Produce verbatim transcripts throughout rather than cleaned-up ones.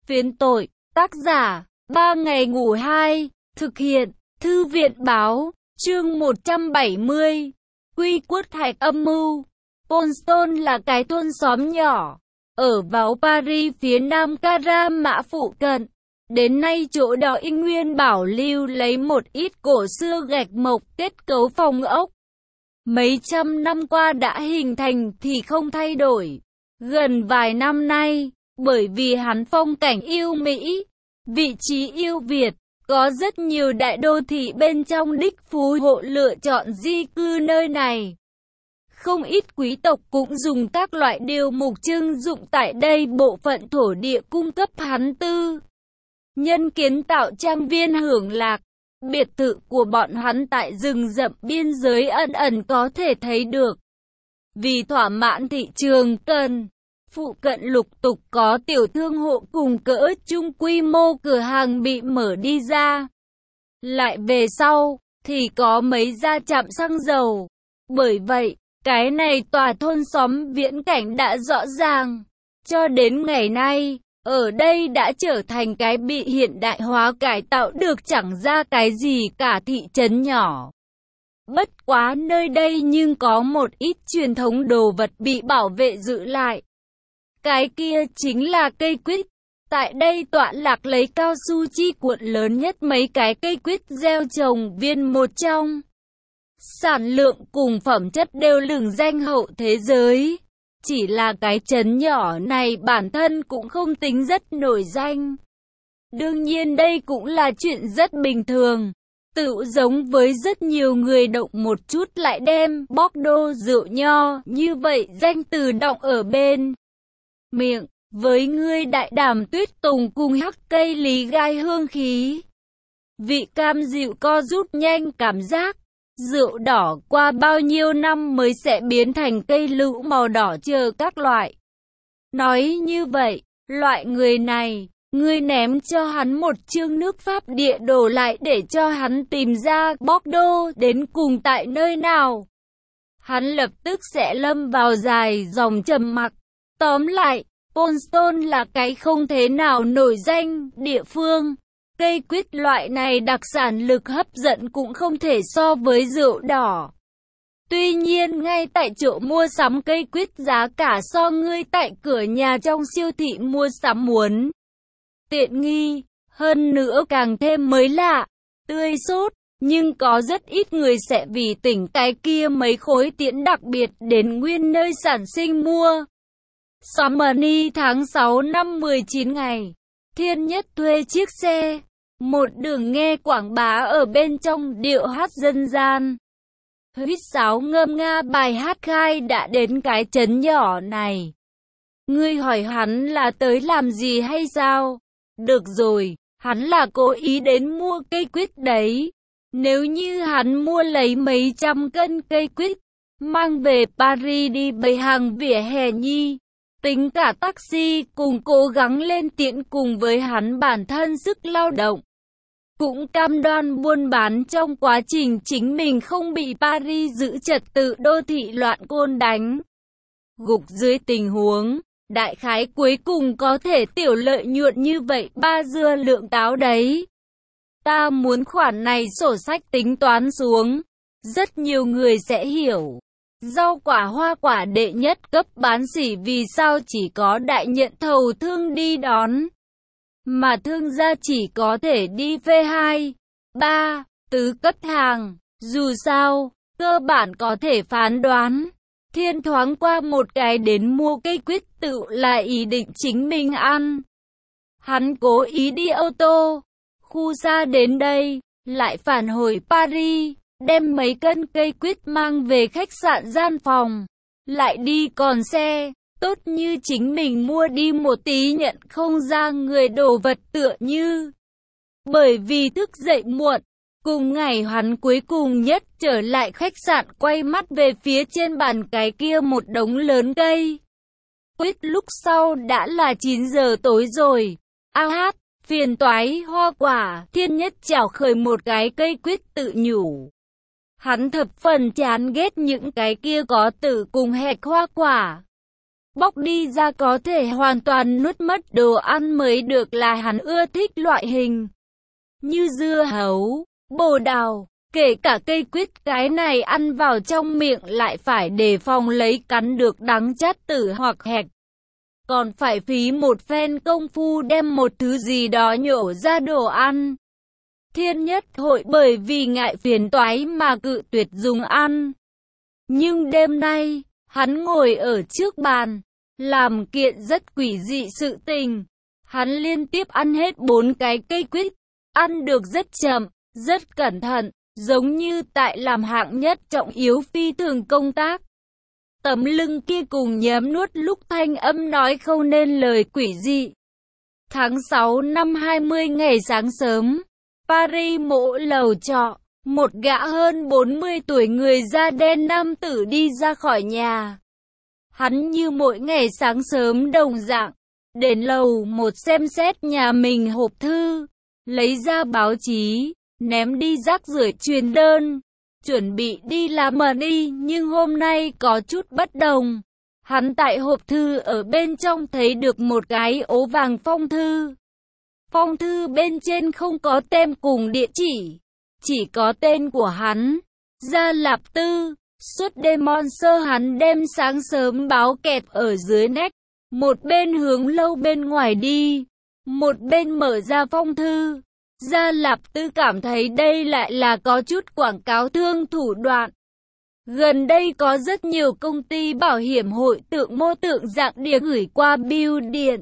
Phiến tội, tác giả, ba ngày ngủ hai, thực hiện, thư viện báo, chương một trăm bảy mươi, Quy quất hạch âm mưu. Polston là cái thôn xóm nhỏ, ở vào Paris phía nam Cara Mã phụ cận. Đến nay chỗ đó y nguyên bảo lưu lấy một ít cổ xưa gạch mộc kết cấu phòng ốc. Mấy trăm năm qua đã hình thành thì không thay đổi. Gần vài năm nay, bởi vì hắn phong cảnh yêu Mỹ, vị trí yêu Việt, có rất nhiều đại đô thị bên trong đích phú hộ lựa chọn di cư nơi này. Không ít quý tộc cũng dùng các loại điều mục trưng dụng tại đây bộ phận thổ địa cung cấp hắn tư nhân kiến tạo trang viên hưởng lạc. Biệt thự của bọn hắn tại rừng rậm biên giới ẩn ẩn có thể thấy được. Vì thỏa mãn thị trường cần, phụ cận lục tục có tiểu thương hộ cùng cỡ trung quy mô cửa hàng bị mở đi ra. Lại về sau, thì có mấy gia trạm xăng dầu. Bởi vậy, cái này tòa thôn xóm viễn cảnh đã rõ ràng. Cho đến ngày nay, ở đây đã trở thành cái bị hiện đại hóa cải tạo được chẳng ra cái gì cả thị trấn nhỏ. Bất quá nơi đây nhưng có một ít truyền thống đồ vật bị bảo vệ giữ lại. Cái kia chính là cây quýt. Tại đây tọa lạc lấy cao su chi cuộn lớn nhất mấy cái cây quýt gieo trồng viên một trong. Sản lượng cùng phẩm chất đều lừng danh hậu thế giới. Chỉ là cái trấn nhỏ này bản thân cũng không tính rất nổi danh. Đương nhiên đây cũng là chuyện rất bình thường. Tự giống với rất nhiều người động một chút lại đem Bordeaux rượu nho như vậy danh từ đọng ở bên miệng. Với ngươi đại đàm tuyết tùng cùng hắc cây lý gai hương khí. Vị cam dịu co rút nhanh cảm giác. Rượu đỏ qua bao nhiêu năm mới sẽ biến thành cây lựu màu đỏ chờ các loại. Nói như vậy, loại người này, ngươi ném cho hắn một chương nước Pháp địa đồ lại để cho hắn tìm ra Bordeaux đến cùng tại nơi nào. Hắn lập tức sẽ lâm vào dài dòng trầm mặc. Tóm lại, Polston là cái không thế nào nổi danh địa phương. Cây quýt loại này đặc sản lực hấp dẫn cũng không thể so với rượu đỏ. Tuy nhiên ngay tại chỗ mua sắm cây quýt giá cả so ngươi tại cửa nhà trong siêu thị mua sắm muốn tiện nghi, hơn nữa càng thêm mới lạ, tươi sốt, nhưng có rất ít người sẽ vì tỉnh cái kia mấy khối tiễn đặc biệt đến nguyên nơi sản sinh mua. Chamonix tháng sáu năm mười chín ngày, Thiên Nhất thuê chiếc xe. Một đường nghe quảng bá ở bên trong điệu hát dân gian. Huýt sáo ngâm nga bài hát khai đã đến cái trấn nhỏ này. Ngươi hỏi hắn là tới làm gì hay sao? Được rồi, hắn là cố ý đến mua cây quýt đấy. Nếu như hắn mua lấy mấy trăm cân cây quýt, mang về Paris đi bày hàng vỉa hè nhi. Tính cả taxi cùng cố gắng lên tiện cùng với hắn bản thân sức lao động. Cũng cam đoan buôn bán trong quá trình chính mình không bị Paris giữ trật tự đô thị loạn côn đánh gục dưới tình huống, đại khái cuối cùng có thể tiểu lợi nhuận như vậy ba dưa lượng táo đấy. Ta muốn khoản này sổ sách tính toán xuống, rất nhiều người sẽ hiểu. Rau quả hoa quả đệ nhất cấp bán sỉ vì sao chỉ có đại nhận thầu thương đi đón. Mà thương gia chỉ có thể đi phê hai, ba, tứ cấp hàng. Dù sao, cơ bản có thể phán đoán. Thiên thoáng qua một cái đến mua cây quýt tự là ý định chính mình ăn. Hắn cố ý đi ô tô, khu xa đến đây, lại phản hồi Paris, đem mấy cân cây quýt mang về khách sạn gian phòng, lại đi còn xe. Tốt như chính mình mua đi một tí nhận không ra người đồ vật tựa như. Bởi vì thức dậy muộn, cùng ngày hắn cuối cùng nhất trở lại khách sạn quay mắt về phía trên bàn cái kia một đống lớn cây quýt lúc sau đã là chín giờ tối rồi. A hát, phiền toái hoa quả, Thiên Nhất chảo khởi một cái cây quýt tự nhủ. Hắn thập phần chán ghét những cái kia có tử cùng hẹc hoa quả. bóc đi ra có thể hoàn toàn nuốt mất đồ ăn mới được là hắn ưa thích loại hình như dưa hấu, bồ đào, kể cả cây quýt, cái này ăn vào trong miệng lại phải đề phòng lấy cắn được đắng chát tử hoặc hạch. Còn phải phí một phen công phu đem một thứ gì đó nhổ ra đồ ăn. Thiên Nhất Hội bởi vì ngại phiền toái mà cự tuyệt dùng ăn. Nhưng đêm nay, hắn ngồi ở trước bàn, làm kiện rất quỷ dị sự tình. Hắn liên tiếp ăn hết bốn cái cây quýt, ăn được rất chậm, rất cẩn thận, giống như tại làm hạng nhất trọng yếu phi thường công tác. Tấm lưng kia cùng nhấm nuốt lúc thanh âm nói không nên lời quỷ dị. Tháng sáu năm hai mươi ngày sáng sớm, Paris mỗ lầu trọ, một gã hơn bốn mươi tuổi người da đen nam tử đi ra khỏi nhà. Hắn như mỗi ngày sáng sớm đồng dạng, đến lầu một xem xét nhà mình hộp thư, lấy ra báo chí, ném đi rác rưởi truyền đơn, chuẩn bị đi làm đi, nhưng hôm nay có chút bất đồng. Hắn tại hộp thư ở bên trong thấy được một cái ố vàng phong thư. Phong thư bên trên không có tem cùng địa chỉ, chỉ có tên của hắn, Gia Lạp Tư. Suốt đêm mon sơ hắn đem sáng sớm báo kẹp ở dưới nách, một bên hướng lâu bên ngoài đi, một bên mở ra phong thư. Gia Lạp Tư cảm thấy đây lại là có chút quảng cáo thương thủ đoạn. Gần đây có rất nhiều công ty bảo hiểm hội tượng mô tượng dạng đĩa gửi qua bưu điện,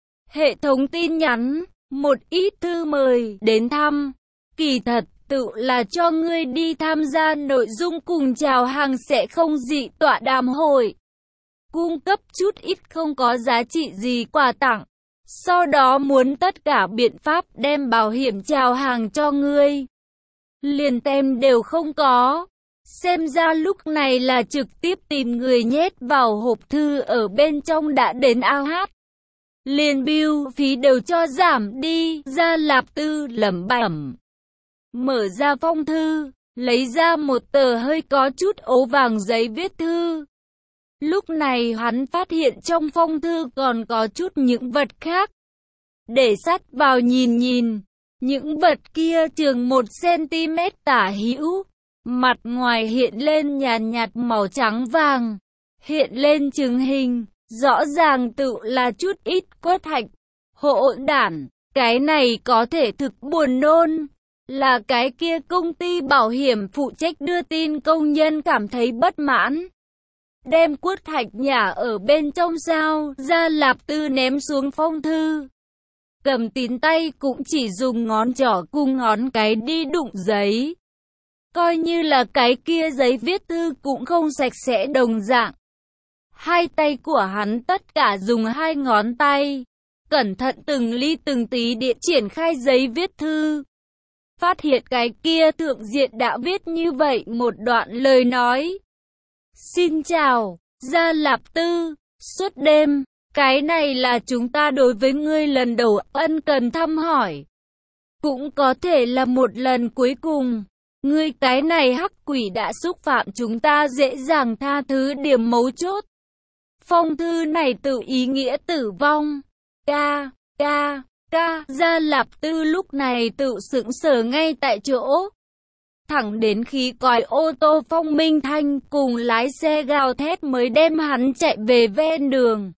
hệ thống tin nhắn, một ít thư mời đến thăm. Kỳ thật, tự là cho ngươi đi tham gia nội dung cùng chào hàng sẽ không dị tọa đàm hội. Cung cấp chút ít không có giá trị gì quà tặng. Sau đó muốn tất cả biện pháp đem bảo hiểm chào hàng cho ngươi. Liền tem đều không có. Xem ra lúc này là trực tiếp tìm người nhét vào hộp thư ở bên trong đã đến ao hát. Liền bưu phí đều cho giảm đi. Gia Lạp Tư lẩm bẩm. Mở ra phong thư, lấy ra một tờ hơi có chút ố vàng giấy viết thư. Lúc này hắn phát hiện trong phong thư còn có chút những vật khác. Để sát vào nhìn nhìn, những vật kia chừng một xăng-ti-mét tả hữu, mặt ngoài hiện lên nhàn nhạt màu trắng vàng, hiện lên chừng hình, rõ ràng tự là chút ít quất hạch, hỗn đản, cái này có thể thực buồn nôn. Là cái kia công ty bảo hiểm phụ trách đưa tin công nhân cảm thấy bất mãn. Đem quất hạch nhả ở bên trong sao, Gia Lạp Tư ném xuống phong thư. Cầm tín tay cũng chỉ dùng ngón trỏ cùng ngón cái đi đụng giấy. Coi như là cái kia giấy viết thư cũng không sạch sẽ đồng dạng. Hai tay của hắn tất cả dùng hai ngón tay, cẩn thận từng ly từng tí địa triển khai giấy viết thư. Phát hiện cái kia thượng diện đã viết như vậy một đoạn lời nói. Xin chào, Gia Lạp Tư, suốt đêm, cái này là chúng ta đối với ngươi lần đầu ân cần thăm hỏi. Cũng có thể là một lần cuối cùng. Ngươi cái này hắc quỷ đã xúc phạm chúng ta dễ dàng tha thứ điểm mấu chốt. Phong thư này tự ý nghĩa tử vong. Ca, ca. Ca, Gia Lạp Tư lúc này tự sững sờ ngay tại chỗ. Thẳng đến khi còi ô tô phong minh thanh cùng lái xe gào thét mới đem hắn chạy về ven đường.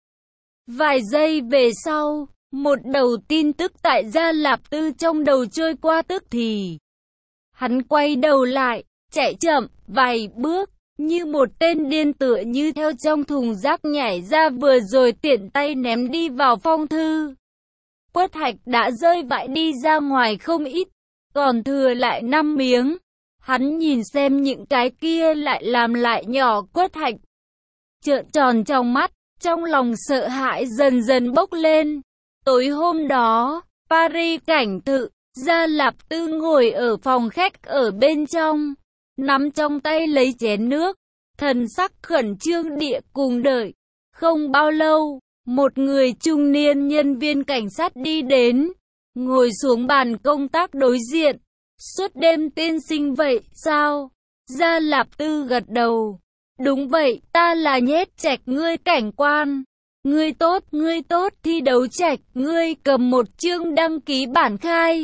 Vài giây về sau, một đầu tin tức tại Gia Lạp Tư trong đầu trôi qua tức thì. Hắn quay đầu lại, chạy chậm, vài bước, như một tên điên tựa như theo trong thùng rác nhảy ra vừa rồi tiện tay ném đi vào phong thư. Quất hạch đã rơi vãi đi ra ngoài không ít, còn thừa lại năm miếng. Hắn nhìn xem những cái kia lại làm lại nhỏ quất hạch. Trợn tròn trong mắt, trong lòng sợ hãi dần dần bốc lên. Tối hôm đó, Paris cảnh tự, Gia Lạp Tư ngồi ở phòng khách ở bên trong, nắm trong tay lấy chén nước, thần sắc khẩn trương địa cùng đợi. Không bao lâu, một người trung niên nhân viên cảnh sát đi đến, ngồi xuống bàn công tác đối diện. Suốt đêm tiên sinh vậy sao? Gia Lạp Tư gật đầu. Đúng vậy, ta là nhét trạch ngươi cảnh quan. Ngươi tốt, ngươi tốt, Thi Đấu Trạch, ngươi cầm một chương đăng ký bản khai.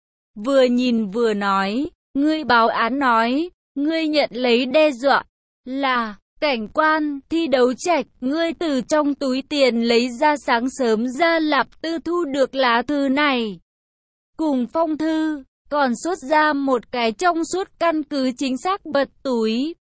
Vừa nhìn vừa nói, ngươi báo án nói, ngươi nhận lấy đe dọa, là, cảnh quan, Thi Đấu Trạch, ngươi từ trong túi tiền lấy ra sáng sớm Gia Lạp Tư thu được lá thư này. Cùng phong thư, còn xuất ra một cái trong suốt căn cứ chính xác bật túi.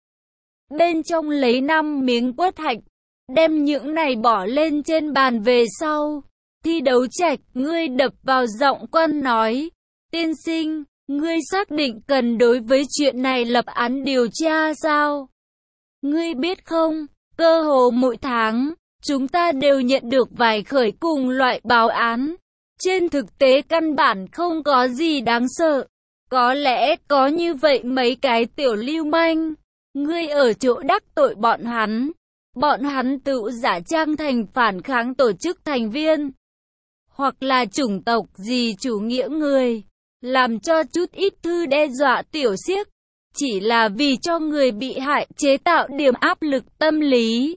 Bên trong lấy năm miếng quất hạch, đem những này bỏ lên trên bàn về sau. Thi Đấu Trạch, ngươi đập vào giọng quan nói, tiên sinh, ngươi xác định cần đối với chuyện này lập án điều tra sao? Ngươi biết không, cơ hồ mỗi tháng, chúng ta đều nhận được vài khởi cùng loại báo án. Trên thực tế căn bản không có gì đáng sợ. Có lẽ có như vậy mấy cái tiểu lưu manh. Ngươi ở chỗ đắc tội bọn hắn. Bọn hắn tự giả trang thành phản kháng tổ chức thành viên. Hoặc là chủng tộc gì chủ nghĩa người. Làm cho chút ít thư đe dọa tiểu xiếc. Chỉ là vì cho người bị hại chế tạo điểm áp lực tâm lý.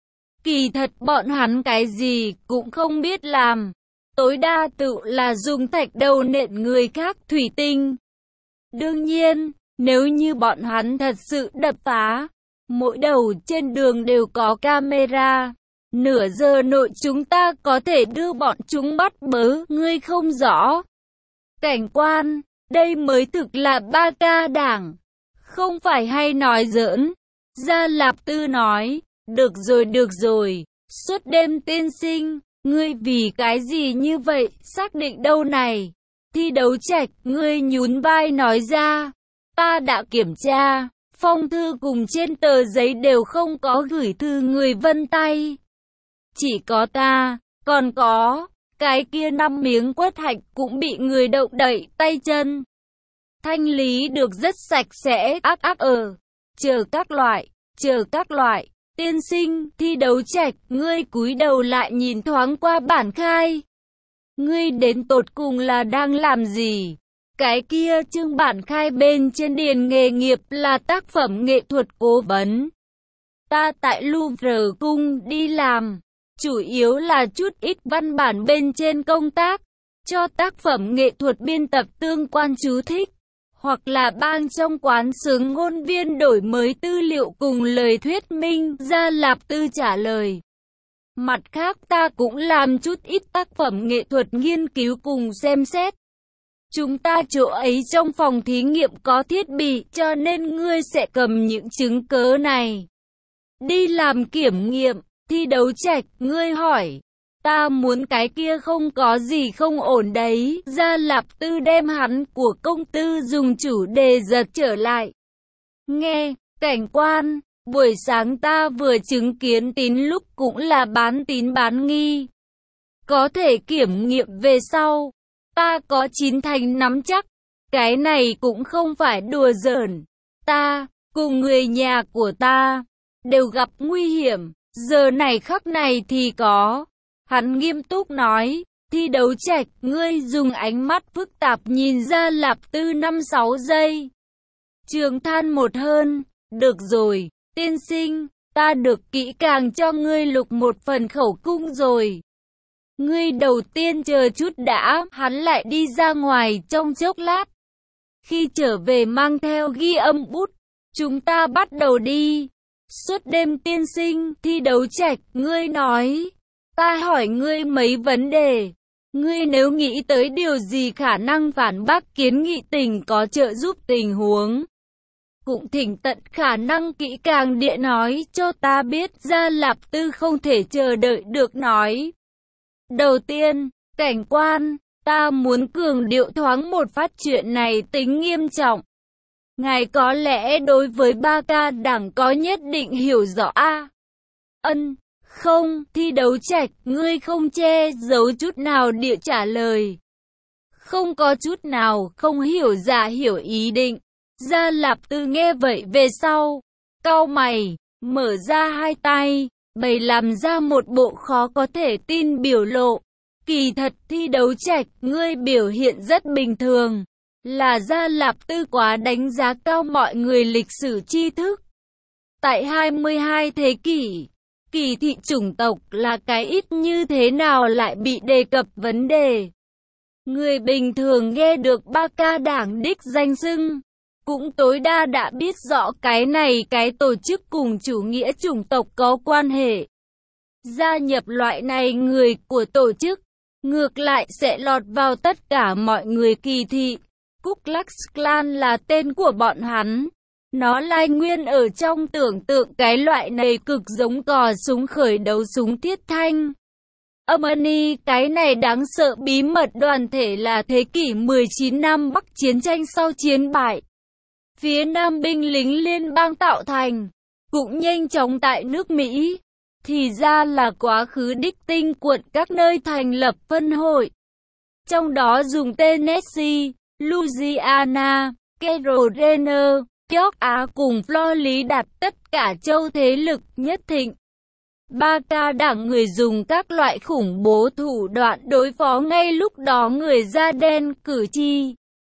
Kỳ thật bọn hắn cái gì cũng không biết làm. Tối đa tự là dùng thạch đầu nện người khác thủy tinh. Đương nhiên, nếu như bọn hắn thật sự đập phá, mỗi đầu trên đường đều có camera. Nửa giờ nội chúng ta có thể đưa bọn chúng bắt bớ, ngươi không rõ. Cảnh quan, đây mới thực là ba ca đảng. Không phải hay nói giỡn. Gia Lạp Tư nói, được rồi được rồi, suốt đêm tiên sinh. Ngươi vì cái gì như vậy, xác định đâu này? Thi Đấu Trạch, ngươi nhún vai nói ra. Ta đã kiểm tra, phong thư cùng trên tờ giấy đều không có gửi thư người vân tay. Chỉ có ta, còn có, cái kia năm miếng quất hạch cũng bị người động đậy tay chân. Thanh lý được rất sạch sẽ, ác ác ở. Chờ các loại, chờ các loại. Tiên sinh, Thi Đấu Trạch, ngươi cúi đầu lại nhìn thoáng qua bản khai. Ngươi đến tột cùng là đang làm gì? Cái kia chương bản khai bên trên điền nghề nghiệp là tác phẩm nghệ thuật cố vấn. Ta tại Louvre cung đi làm, chủ yếu là chút ít văn bản bên trên công tác, cho tác phẩm nghệ thuật biên tập tương quan chú thích. Hoặc là bang trong quán xướng ngôn viên đổi mới tư liệu cùng lời thuyết minh, Gia Lạp Tư trả lời. Mặt khác ta cũng làm chút ít tác phẩm nghệ thuật nghiên cứu cùng xem xét. Chúng ta chỗ ấy trong phòng thí nghiệm có thiết bị, cho nên ngươi sẽ cầm những chứng cớ này đi làm kiểm nghiệm. Thi Đấu Trạch, ngươi hỏi. Ta muốn cái kia không có gì không ổn đấy. Gia Lạp Tư đem hắn của công tư dùng chủ đề giật trở lại. Nghe, cảnh quan, buổi sáng ta vừa chứng kiến tín lúc cũng là bán tín bán nghi. Có thể kiểm nghiệm về sau. Ta có chín thành nắm chắc. Cái này cũng không phải đùa giỡn. Ta, cùng người nhà của ta, đều gặp nguy hiểm. Giờ này khắc này thì có. Hắn nghiêm túc nói, Thi Đấu Trạch, ngươi dùng ánh mắt phức tạp nhìn Gia Lạp Tư năm sáu giây. Trường than một hơn, được rồi, tiên sinh, ta được kỹ càng cho ngươi lục một phần khẩu cung rồi. Ngươi đầu tiên chờ chút đã, hắn lại đi ra ngoài trong chốc lát. Khi trở về mang theo ghi âm bút, chúng ta bắt đầu đi. Suốt đêm tiên sinh, Thi Đấu Trạch, ngươi nói. Ta hỏi ngươi mấy vấn đề. Ngươi nếu nghĩ tới điều gì khả năng phản bác kiến nghị tình có trợ giúp tình huống. Cũng thỉnh tận khả năng kỹ càng địa nói cho ta biết. Gia Lạp Tư không thể chờ đợi được nói. Đầu tiên, cảnh quan, ta muốn cường điệu thoáng một phát chuyện này tính nghiêm trọng. Ngài có lẽ đối với ba ca đảng có nhất định hiểu rõ a. Ân. Không, Thi Đấu Trạch, ngươi không che giấu chút nào địa trả lời. Không có chút nào không hiểu dạ hiểu ý định. Gia Lạp Tư nghe vậy về sau, cau mày, mở ra hai tay, bày làm ra một bộ khó có thể tin biểu lộ. Kỳ thật Thi Đấu Trạch, ngươi biểu hiện rất bình thường. Là Gia Lạp Tư quá đánh giá cao mọi người lịch sử tri thức. Tại hai mươi hai thế kỷ, Kỳ thị chủng tộc là cái ít như thế nào lại bị đề cập vấn đề. Người bình thường nghe được ba ca đảng đích danh xưng, cũng tối đa đã biết rõ cái này cái tổ chức cùng chủ nghĩa chủng tộc có quan hệ. Gia nhập loại này người của tổ chức, ngược lại sẽ lọt vào tất cả mọi người kỳ thị. Ku Klux Klan là tên của bọn hắn. Nó lai nguyên ở trong tưởng tượng cái loại này cực giống cò súng khởi đấu súng thiết thanh. Âm-ơ-ni, cái này đáng sợ bí mật đoàn thể là thế kỷ mười chín Nam Bắc chiến tranh sau chiến bại. Phía Nam binh lính liên bang tạo thành, cũng nhanh chóng tại nước Mỹ. Thì ra là quá khứ đích tinh quận các nơi thành lập phân hội. Trong đó dùng Tennessee, Louisiana, Carolina, York Á cùng Florida đặt tất cả châu thế lực nhất thịnh. Ba ca đảng người dùng các loại khủng bố thủ đoạn đối phó ngay lúc đó người da đen cử tri.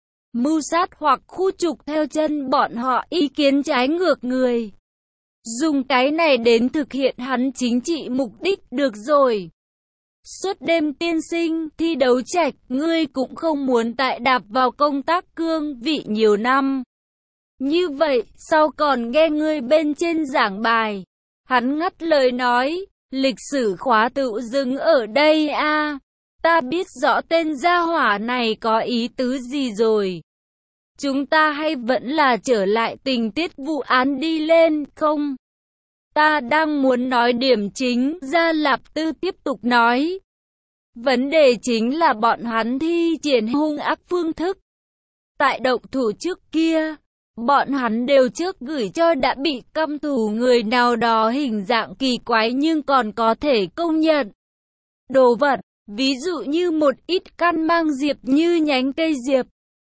Mưu sát hoặc khu trục theo chân bọn họ ý kiến trái ngược người. Dùng cái này đến thực hiện hắn chính trị mục đích được rồi. Suốt đêm tiên sinh, thi đấu Trạch, ngươi cũng không muốn tại đạp vào công tác cương vị nhiều năm. Như vậy, sau còn nghe ngươi bên trên giảng bài. Hắn ngắt lời nói, lịch sử khóa tự dừng ở đây a à, ta biết rõ tên gia hỏa này có ý tứ gì rồi. Chúng ta hay vẫn là trở lại tình tiết vụ án đi lên, không? Ta đang muốn nói điểm chính, Gia Lạp Tư tiếp tục nói. Vấn đề chính là bọn hắn thi triển hung ác phương thức. Tại động thủ trước kia, bọn hắn đều trước gửi cho đã bị căm thù người nào đó hình dạng kỳ quái nhưng còn có thể công nhận. Đồ vật, ví dụ như một ít căn mang diệp như nhánh cây diệp,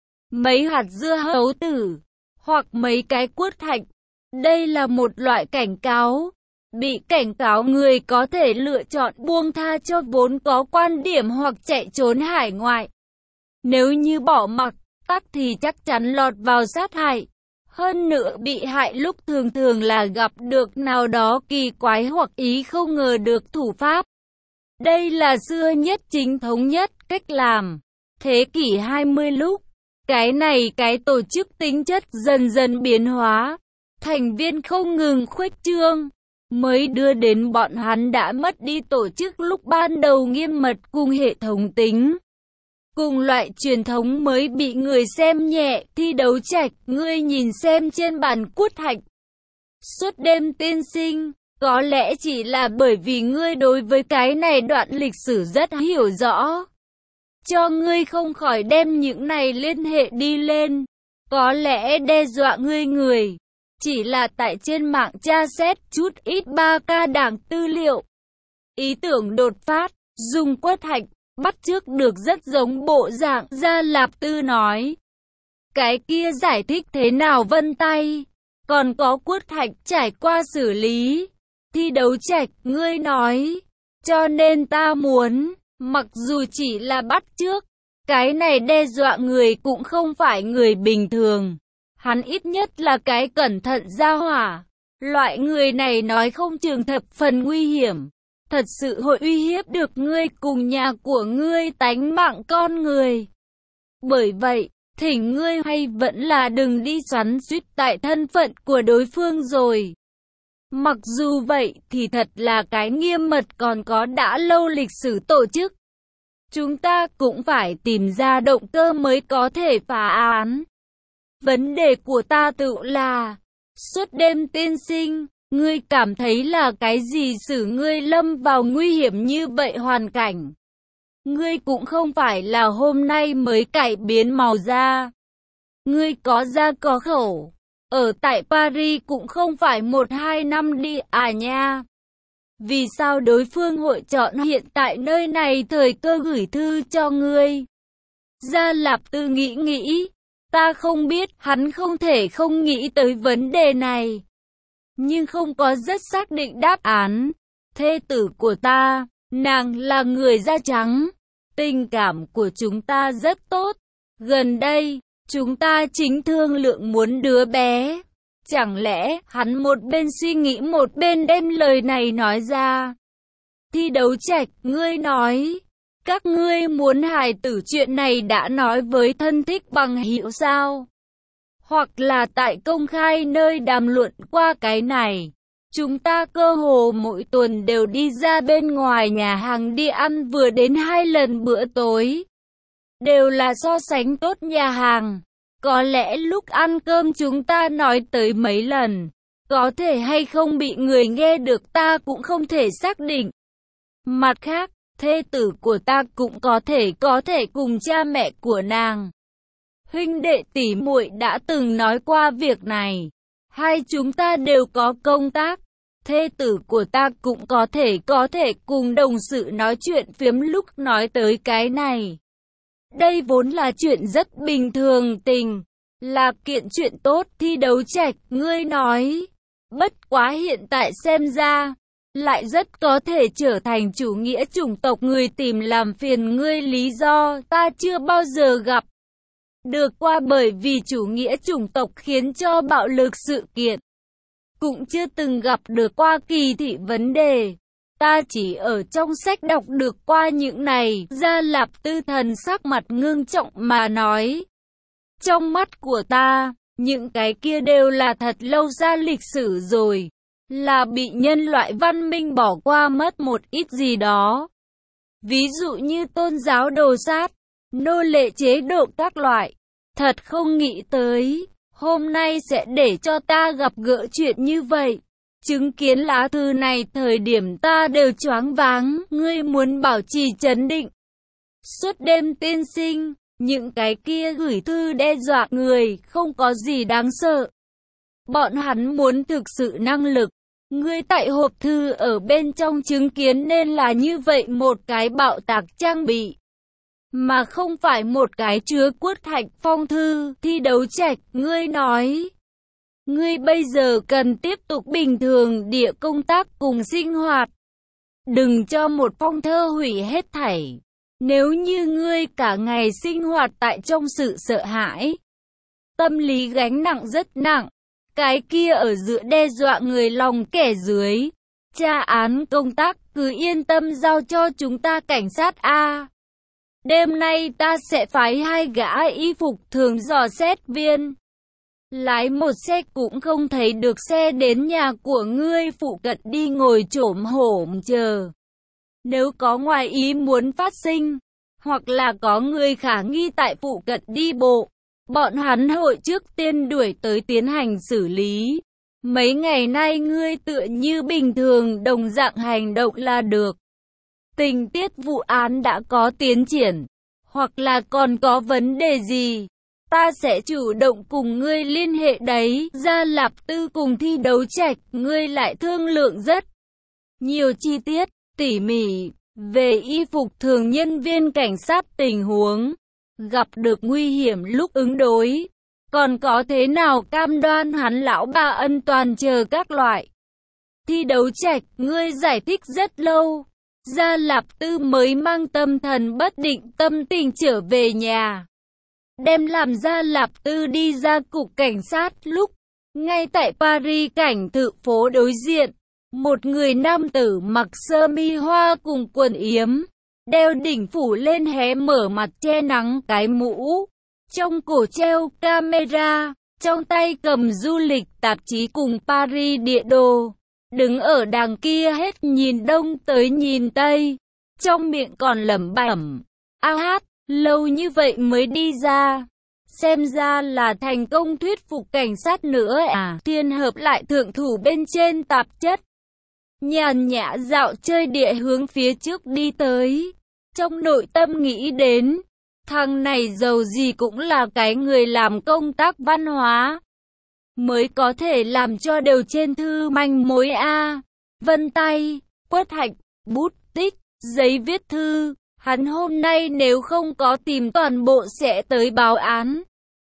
mấy hạt dưa hấu tử, hoặc mấy cái quất hạnh. Đây là một loại cảnh cáo. Bị cảnh cáo người có thể lựa chọn buông tha cho vốn có quan điểm hoặc chạy trốn hải ngoại. Nếu như bỏ mặc, tắc thì chắc chắn lọt vào sát hại. Hơn nữa bị hại lúc thường thường là gặp được nào đó kỳ quái hoặc ý không ngờ được thủ pháp. Đây là xưa nhất chính thống nhất cách làm. Thế kỷ hai mươi lúc, cái này cái tổ chức tính chất dần dần biến hóa, thành viên không ngừng khuếch trương, mới đưa đến bọn hắn đã mất đi tổ chức lúc ban đầu nghiêm mật cùng hệ thống tính. Cùng loại truyền thống mới bị người xem nhẹ. Thi đấu Trạch, ngươi nhìn xem trên bàn quất hạnh. Suốt đêm tiên sinh, có lẽ chỉ là bởi vì ngươi đối với cái này đoạn lịch sử rất hiểu rõ. Cho ngươi không khỏi đem những này liên hệ đi lên. Có lẽ đe dọa ngươi người. Chỉ là tại trên mạng tra xét chút ít ba ca đảng tư liệu. Ý tưởng đột phát, dùng quất hạnh, bắt chước được rất giống bộ dạng. Gia Lạp Tư nói. Cái kia giải thích thế nào vân tay? Còn có quất hạnh trải qua xử lý. Thi đấu Trạch, ngươi nói. Cho nên ta muốn, mặc dù chỉ là bắt chước, cái này đe dọa người cũng không phải người bình thường. Hắn ít nhất là cái cẩn thận gia hỏa. Loại người này nói không chừng thập phần nguy hiểm. Thật sự hội uy hiếp được ngươi cùng nhà của ngươi tánh mạng con người. Bởi vậy, thỉnh ngươi hay vẫn là đừng đi xoắn xuýt tại thân phận của đối phương rồi. Mặc dù vậy thì thật là cái nghiêm mật còn có đã lâu lịch sử tổ chức. Chúng ta cũng phải tìm ra động cơ mới có thể phá án. Vấn đề của ta tự là, suốt đêm tiên sinh, ngươi cảm thấy là cái gì xử ngươi lâm vào nguy hiểm như vậy hoàn cảnh? Ngươi cũng không phải là hôm nay mới cải biến màu da. Ngươi có da có khẩu. Ở tại Paris cũng không phải một hai năm đi à nha. Vì sao đối phương hội chọn hiện tại nơi này thời cơ gửi thư cho ngươi? Gia Lạp Tư nghĩ nghĩ. Ta không biết, hắn không thể không nghĩ tới vấn đề này. Nhưng không có rất xác định đáp án. Thê tử của ta, nàng là người da trắng. Tình cảm của chúng ta rất tốt. Gần đây, chúng ta chính thương lượng muốn đứa bé. Chẳng lẽ hắn một bên suy nghĩ một bên đem lời này nói ra? Thi Đấu Trạch, ngươi nói, các ngươi muốn hài tử chuyện này đã nói với thân thích bằng hữu sao? Hoặc là tại công khai nơi đàm luận qua cái này? Chúng ta cơ hồ mỗi tuần đều đi ra bên ngoài nhà hàng đi ăn vừa đến hai lần bữa tối. Đều là so sánh tốt nhà hàng. Có lẽ lúc ăn cơm chúng ta nói tới mấy lần. Có thể hay không bị người nghe được ta cũng không thể xác định. Mặt khác, thê tử của ta cũng có thể có thể cùng cha mẹ của nàng. Huynh đệ tỷ muội đã từng nói qua việc này. Hai chúng ta đều có công tác. Thê tử của ta cũng có thể có thể cùng đồng sự nói chuyện phiếm lúc nói tới cái này. Đây vốn là chuyện rất bình thường tình, là kiện chuyện tốt. Thi Đấu Trạch, ngươi nói. Bất quá hiện tại xem ra, lại rất có thể trở thành chủ nghĩa chủng tộc người tìm làm phiền ngươi lý do ta chưa bao giờ gặp. Được qua bởi vì chủ nghĩa chủng tộc khiến cho bạo lực sự kiện. Cũng chưa từng gặp được qua kỳ thị vấn đề. Ta chỉ ở trong sách đọc được qua những này. Gia Lạp Tư thần sắc mặt ngưng trọng mà nói. Trong mắt của ta, những cái kia đều là thật lâu ra lịch sử rồi. Là bị nhân loại văn minh bỏ qua mất một ít gì đó. Ví dụ như tôn giáo đồ sát, nô lệ chế độ các loại. Thật không nghĩ tới, hôm nay sẽ để cho ta gặp gỡ chuyện như vậy. Chứng kiến lá thư này thời điểm ta đều choáng váng, ngươi muốn bảo trì trấn định. Suốt đêm tiên sinh, những cái kia gửi thư đe dọa người, không có gì đáng sợ. Bọn hắn muốn thực sự năng lực. Ngươi tại hộp thư ở bên trong chứng kiến nên là như vậy một cái bạo tạc trang bị. Mà không phải một cái chứa quất hạnh phong thư. Thi Đấu Trạch, ngươi nói. Ngươi bây giờ cần tiếp tục bình thường địa công tác cùng sinh hoạt. Đừng cho một phong thơ hủy hết thảy. Nếu như ngươi cả ngày sinh hoạt tại trong sự sợ hãi, tâm lý gánh nặng rất nặng. Cái kia ở giữa đe dọa người lòng kẻ dưới. Tra án công tác cứ yên tâm giao cho chúng ta cảnh sát A. Đêm nay ta sẽ phái hai gã y phục thường dò xét viên. Lái một xe cũng không thấy được xe đến nhà của ngươi phụ cận đi ngồi chổm hổm chờ. Nếu có ngoài ý muốn phát sinh, hoặc là có người khả nghi tại phụ cận đi bộ, bọn hắn hội trước tiên đuổi tới tiến hành xử lý. Mấy ngày nay ngươi tựa như bình thường đồng dạng hành động là được. Tình tiết vụ án đã có tiến triển, hoặc là còn có vấn đề gì, ta sẽ chủ động cùng ngươi liên hệ đấy. Gia Lạp Tư cùng Thi Đấu Trạch, ngươi lại thương lượng rất nhiều chi tiết, tỉ mỉ, về y phục thường nhân viên cảnh sát tình huống, gặp được nguy hiểm lúc ứng đối, còn có thế nào cam đoan hắn lão ba ân toàn chờ các loại. Thi Đấu Trạch, ngươi giải thích rất lâu. Gia Lạp Tư mới mang tâm thần bất định tâm tình trở về nhà. Đem làm Gia Lạp Tư đi ra cục cảnh sát lúc, ngay tại Paris cảnh thự phố đối diện, một người nam tử mặc sơ mi hoa cùng quần yếm, đeo đỉnh phủ lên hé mở mặt che nắng cái mũ, trong cổ treo camera, trong tay cầm du lịch tạp chí cùng Paris địa đồ. Đứng ở đằng kia hết nhìn đông tới nhìn tây, trong miệng còn lẩm bẩm, a hát, lâu như vậy mới đi ra. Xem ra là thành công thuyết phục cảnh sát nữa à. Thiên hợp lại thượng thủ bên trên tạp chất. Nhàn nhã dạo chơi địa hướng phía trước đi tới. Trong nội tâm nghĩ đến, thằng này giàu gì cũng là cái người làm công tác văn hóa. Mới có thể làm cho đều trên thư manh mối A. Vân tay, quất hạch, bút tích, giấy viết thư. Hắn hôm nay nếu không có tìm toàn bộ sẽ tới báo án.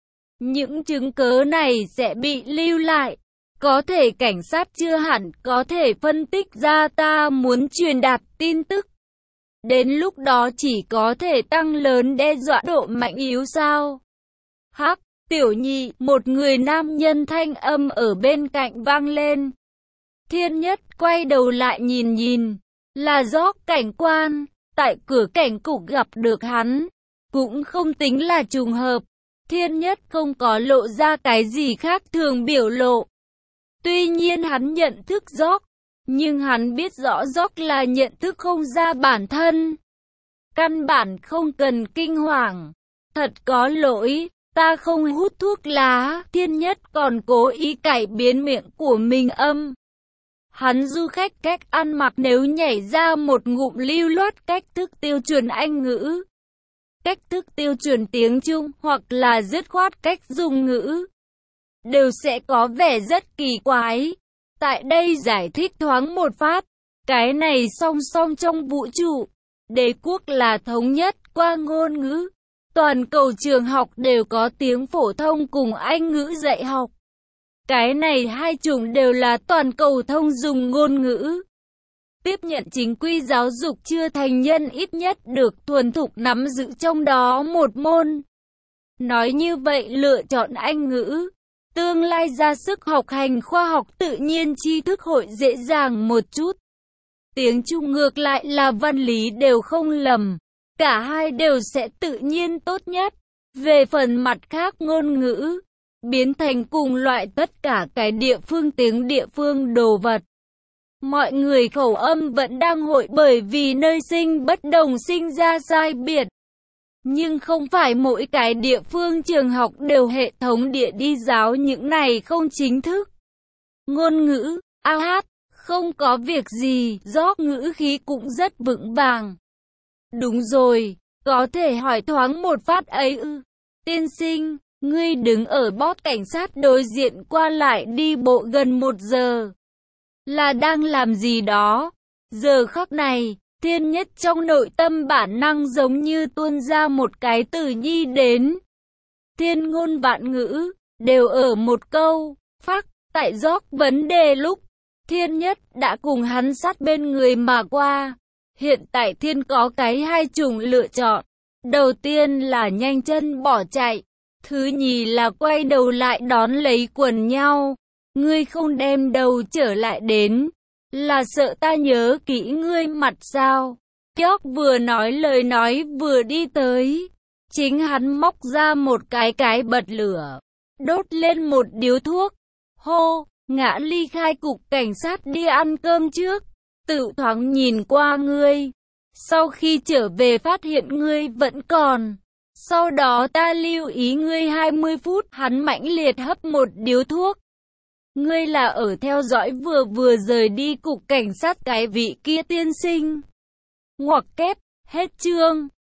Những chứng cớ này sẽ bị lưu lại. Có thể cảnh sát chưa hẳn có thể phân tích ra ta muốn truyền đạt tin tức. Đến lúc đó chỉ có thể tăng lớn đe dọa độ mạnh yếu sao. Hắc, Tiểu nhị, một người nam nhân thanh âm ở bên cạnh vang lên. Thiên Nhất quay đầu lại nhìn nhìn, là Gióc cảnh quan, tại cửa cảnh cục gặp được hắn, cũng không tính là trùng hợp. Thiên Nhất không có lộ ra cái gì khác thường biểu lộ. Tuy nhiên hắn nhận thức Gióc, nhưng hắn biết rõ Gióc là nhận thức không ra bản thân. Căn bản không cần kinh hoàng. Thật có lỗi, ta không hút thuốc lá. Thiên Nhất còn cố ý cải biến miệng của mình âm. Hắn du khách cách ăn mặc nếu nhảy ra một ngụm lưu loát cách thức tiêu chuẩn Anh ngữ, cách thức tiêu chuẩn tiếng Trung hoặc là dứt khoát cách dùng ngữ, đều sẽ có vẻ rất kỳ quái. Tại đây giải thích thoáng một phát, cái này song song trong vũ trụ, đế quốc là thống nhất qua ngôn ngữ. Toàn cầu trường học đều có tiếng phổ thông cùng Anh ngữ dạy học. Cái này hai chủng đều là toàn cầu thông dùng ngôn ngữ. Tiếp nhận chính quy giáo dục chưa thành nhân ít nhất được thuần thục nắm giữ trong đó một môn. Nói như vậy lựa chọn Anh ngữ, tương lai ra sức học hành khoa học tự nhiên tri thức hội dễ dàng một chút. Tiếng Trung ngược lại là văn lý đều không lầm, cả hai đều sẽ tự nhiên tốt nhất. Về phần mặt khác ngôn ngữ, biến thành cùng loại tất cả cái địa phương tiếng địa phương đồ vật. Mọi người khẩu âm vẫn đang hội bởi vì nơi sinh bất đồng sinh ra sai biệt. Nhưng không phải mỗi cái địa phương trường học đều hệ thống địa đi giáo những này không chính thức. Ngôn ngữ, a hát, không có việc gì, Gióc ngữ khí cũng rất vững vàng. Đúng rồi, có thể hỏi thoáng một phát ấy ư. Tiên sinh, ngươi đứng ở bót cảnh sát đối diện qua lại đi bộ gần một giờ. Là đang làm gì đó? Giờ khắc này, Thiên Nhất trong nội tâm bản năng giống như tuôn ra một cái từ nhi đến. Thiên ngôn vạn ngữ, đều ở một câu, phác, tại Gióc vấn đề lúc. Thiên Nhất đã cùng hắn sát bên người mà qua. Hiện tại Thiên có cái hai chủng lựa chọn. Đầu tiên là nhanh chân bỏ chạy. Thứ nhì là quay đầu lại đón lấy quần nhau. Ngươi không đem đầu trở lại đến, là sợ ta nhớ kỹ ngươi mặt sao? Kiok vừa nói lời nói vừa đi tới. Chính hắn móc ra một cái cái bật lửa, đốt lên một điếu thuốc. Hô, ngã ly khai cục cảnh sát đi ăn cơm trước. Tự thoáng nhìn qua ngươi. Sau khi trở về phát hiện ngươi vẫn còn. Sau đó ta lưu ý ngươi hai mươi phút. Hắn mãnh liệt hấp một điếu thuốc. Ngươi là ở theo dõi vừa vừa rời đi cục cảnh sát cái vị kia tiên sinh. Ngoặc kép, hết chương.